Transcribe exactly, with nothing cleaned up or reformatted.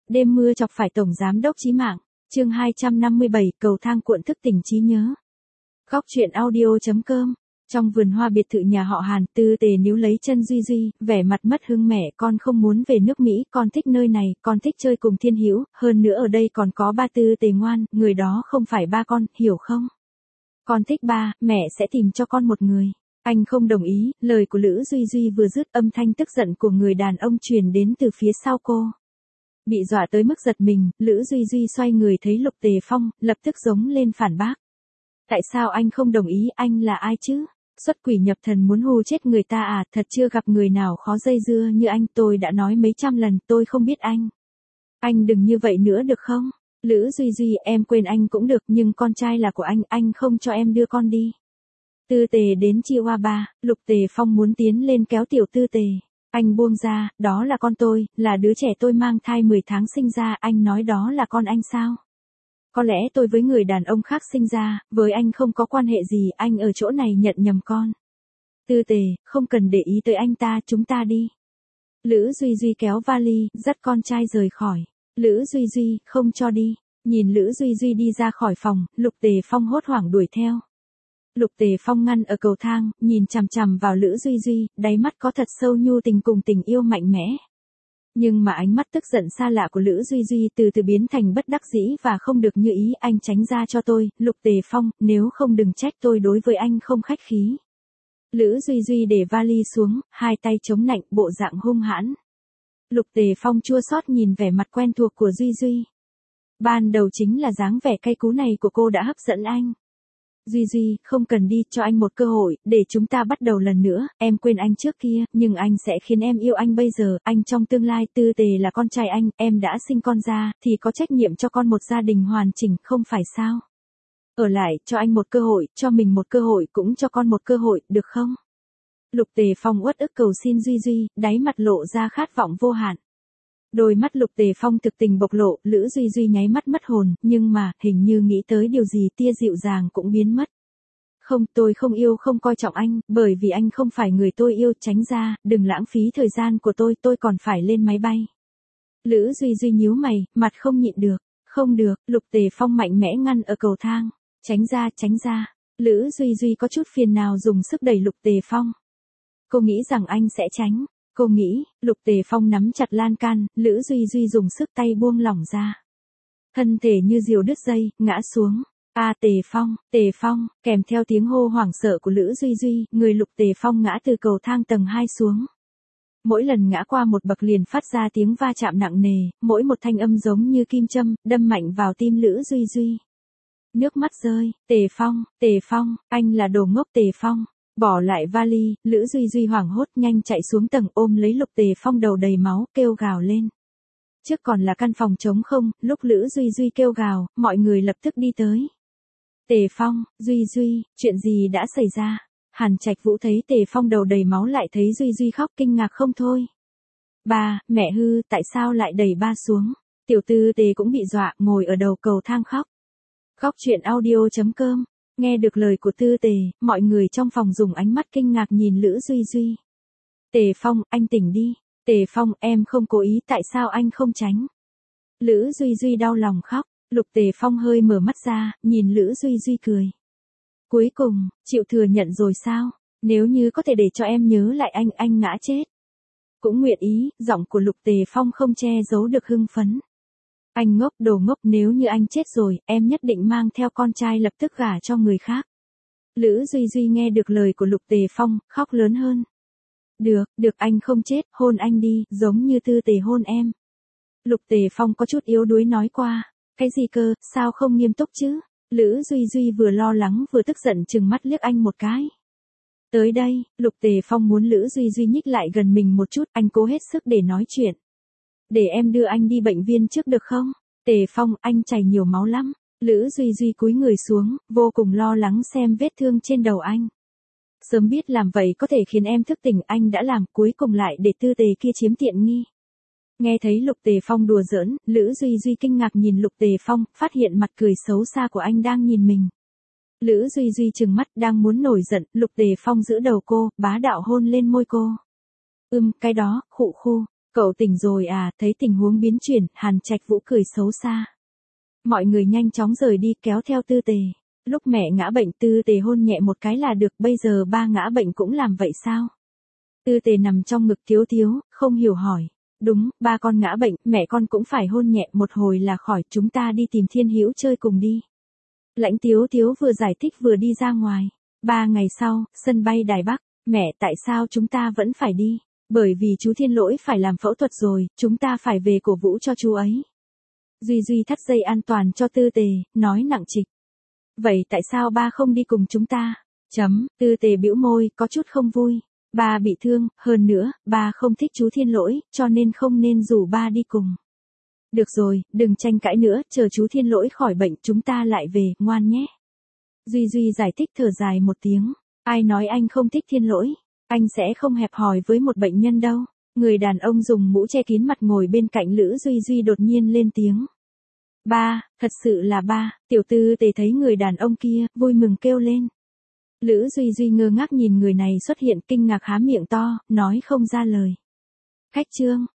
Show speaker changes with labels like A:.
A: Đêm mưa chọc phải tổng giám đốc chí mạng. Chương hai trăm năm mươi bảy, cầu thang cuộn thức tỉnh trí nhớ. Góc truyện audio chấm com. Trong vườn hoa biệt thự nhà họ Hàn, Tư Tề níu lấy chân Duy Duy, vẻ mặt mất hứng mẹ, con không muốn về nước Mỹ, con thích nơi này, con thích chơi cùng Thiên Hữu, hơn nữa ở đây còn có ba Tư Tề ngoan, người đó không phải ba con, hiểu không? Con thích ba, mẹ sẽ tìm cho con một người. Anh không đồng ý, lời của Lữ Duy Duy vừa dứt, âm thanh tức giận của người đàn ông truyền đến từ phía sau cô. Bị dọa tới mức giật mình, Lữ Duy Duy xoay người thấy Lục Tề Phong, lập tức giống lên phản bác. Tại sao anh không đồng ý, anh là ai chứ? Xuất quỷ nhập thần muốn hù chết người ta à, thật chưa gặp người nào khó dây dưa như anh, tôi đã nói mấy trăm lần, tôi không biết anh. Anh đừng như vậy nữa được không? Lữ Duy Duy, em quên anh cũng được, nhưng con trai là của anh, anh không cho em đưa con đi. Tư Tề đến Chihuahua, Lục Tề Phong muốn tiến lên kéo tiểu Tư Tề. Anh buông ra, đó là con tôi, là đứa trẻ tôi mang thai mười tháng sinh ra, anh nói đó là con anh sao? Có lẽ tôi với người đàn ông khác sinh ra, với anh không có quan hệ gì, anh ở chỗ này nhận nhầm con. Tư Tề, không cần để ý tới anh ta, chúng ta đi. Lữ Duy Duy kéo vali, dắt con trai rời khỏi. Lữ Duy Duy, không cho đi. Nhìn Lữ Duy Duy đi ra khỏi phòng, Lục Tề Phong hốt hoảng đuổi theo. Lục Tề Phong ngăn ở cầu thang, nhìn chằm chằm vào Lữ Duy Duy, đáy mắt có thật sâu nhu tình cùng tình yêu mạnh mẽ. Nhưng mà ánh mắt tức giận xa lạ của Lữ Duy Duy từ từ biến thành bất đắc dĩ và không được như ý, anh tránh ra cho tôi, Lục Tề Phong, nếu không đừng trách tôi đối với anh không khách khí. Lữ Duy Duy để vali xuống, hai tay chống nạnh, bộ dạng hung hãn. Lục Tề Phong chua xót nhìn vẻ mặt quen thuộc của Duy Duy. Ban đầu chính là dáng vẻ cay cú này của cô đã hấp dẫn anh. Duy Duy, không cần đi, cho anh một cơ hội, để chúng ta bắt đầu lần nữa, em quên anh trước kia, nhưng anh sẽ khiến em yêu anh bây giờ, anh trong tương lai, Tư Tề là con trai anh, em đã sinh con ra, thì có trách nhiệm cho con một gia đình hoàn chỉnh, không phải sao? Ở lại, cho anh một cơ hội, cho mình một cơ hội, cũng cho con một cơ hội, được không? Lục Tề Phong uất ức cầu xin Duy Duy, đáy mặt lộ ra khát vọng vô hạn. Đôi mắt Lục Tề Phong thực tình bộc lộ, Lữ Duy Duy nháy mắt mất hồn, nhưng mà, hình như nghĩ tới điều gì, tia dịu dàng cũng biến mất. Không, tôi không yêu không coi trọng anh, bởi vì anh không phải người tôi yêu, tránh ra, đừng lãng phí thời gian của tôi, tôi còn phải lên máy bay. Lữ Duy Duy nhíu mày, mặt không nhịn được, không được, Lục Tề Phong mạnh mẽ ngăn ở cầu thang, tránh ra, tránh ra. Lữ Duy Duy có chút phiền nào dùng sức đẩy Lục Tề Phong. Cô nghĩ rằng anh sẽ tránh. Cô nghĩ, Lục Tề Phong nắm chặt lan can, Lữ Duy Duy dùng sức tay buông lỏng ra. Thân thể như diều đứt dây, ngã xuống. A Tề Phong, Tề Phong, kèm theo tiếng hô hoảng sợ của Lữ Duy Duy, người Lục Tề Phong ngã từ cầu thang tầng hai xuống. Mỗi lần ngã qua một bậc liền phát ra tiếng va chạm nặng nề, mỗi một thanh âm giống như kim châm, đâm mạnh vào tim Lữ Duy Duy. Nước mắt rơi, Tề Phong, Tề Phong, anh là đồ ngốc Tề Phong. Bỏ lại vali, Lữ Duy Duy hoảng hốt nhanh chạy xuống tầng ôm lấy Lục Tề Phong đầu đầy máu, kêu gào lên. Trước còn là căn phòng trống không, lúc Lữ Duy Duy kêu gào, mọi người lập tức đi tới. Tề Phong, Duy Duy, chuyện gì đã xảy ra? Hàn Trạch Vũ thấy Tề Phong đầu đầy máu lại thấy Duy Duy khóc kinh ngạc không thôi. Ba, mẹ hư, tại sao lại đẩy ba xuống? Tiểu Tư Tề cũng bị dọa, ngồi ở đầu cầu thang khóc. Góc truyện audio chấm com. Nghe được lời của Tư Tề, mọi người trong phòng dùng ánh mắt kinh ngạc nhìn Lữ Duy Duy. Tề Phong, anh tỉnh đi. Tề Phong, em không cố ý, tại sao anh không tránh? Lữ Duy Duy đau lòng khóc. Lục Tề Phong hơi mở mắt ra, nhìn Lữ Duy Duy cười. Cuối cùng, chịu thừa nhận rồi sao? Nếu như có thể để cho em nhớ lại anh, anh ngã chết. Cũng nguyện ý, giọng của Lục Tề Phong không che giấu được hưng phấn. Anh ngốc, đồ ngốc, nếu như anh chết rồi, em nhất định mang theo con trai lập tức gả cho người khác. Lữ Duy Duy nghe được lời của Lục Tề Phong, khóc lớn hơn. Được, được, anh không chết, hôn anh đi, giống như Tư Tề hôn em. Lục Tề Phong có chút yếu đuối nói qua. Cái gì cơ, sao không nghiêm túc chứ? Lữ Duy Duy vừa lo lắng vừa tức giận trừng mắt liếc anh một cái. Tới đây, Lục Tề Phong muốn Lữ Duy Duy nhích lại gần mình một chút, anh cố hết sức để nói chuyện. Để em đưa anh đi bệnh viện trước được không? Tề Phong, anh chảy nhiều máu lắm. Lữ Duy Duy cúi người xuống, vô cùng lo lắng xem vết thương trên đầu anh. Sớm biết làm vậy có thể khiến em thức tỉnh, anh đã làm, cuối cùng lại để Tư Tề kia chiếm tiện nghi. Nghe thấy Lục Tề Phong đùa giỡn, Lữ Duy Duy kinh ngạc nhìn Lục Tề Phong, phát hiện mặt cười xấu xa của anh đang nhìn mình. Lữ Duy Duy trừng mắt đang muốn nổi giận, Lục Tề Phong giữ đầu cô, bá đạo hôn lên môi cô. Ừm, cái đó, khụ khu. Cậu tỉnh rồi à, thấy tình huống biến chuyển, Hàn Trạch Vũ cười xấu xa. Mọi người nhanh chóng rời đi kéo theo Tư Tề. Lúc mẹ ngã bệnh Tư Tề hôn nhẹ một cái là được, bây giờ ba ngã bệnh cũng làm vậy sao? Tư Tề nằm trong ngực Thiếu Thiếu, không hiểu hỏi. Đúng, ba con ngã bệnh, mẹ con cũng phải hôn nhẹ một hồi là khỏi, chúng ta đi tìm Thiên Hữu chơi cùng đi. Lãnh Thiếu Thiếu vừa giải thích vừa đi ra ngoài. Ba ngày sau, sân bay Đài Bắc, mẹ tại sao chúng ta vẫn phải đi? Bởi vì chú Thiên Lỗi phải làm phẫu thuật rồi, chúng ta phải về cổ vũ cho chú ấy. Duy Duy thắt dây an toàn cho Tư Tề, nói nặng trịch. Vậy tại sao ba không đi cùng chúng ta? Chấm, Tư Tề bĩu môi, có chút không vui. Ba bị thương, hơn nữa, ba không thích chú Thiên Lỗi, cho nên không nên rủ ba đi cùng. Được rồi, đừng tranh cãi nữa, chờ chú Thiên Lỗi khỏi bệnh chúng ta lại về, ngoan nhé. Duy Duy giải thích thở dài một tiếng. Ai nói anh không thích Thiên Lỗi? Anh sẽ không hẹp hòi với một bệnh nhân đâu. Người đàn ông dùng mũ che kín mặt ngồi bên cạnh Lữ Duy Duy đột nhiên lên tiếng. Ba, thật sự là ba, Tiểu Tư Tề thấy người đàn ông kia, vui mừng kêu lên. Lữ Duy Duy ngơ ngác nhìn người này xuất hiện, kinh ngạc há miệng to, nói không ra lời. Khách Trương,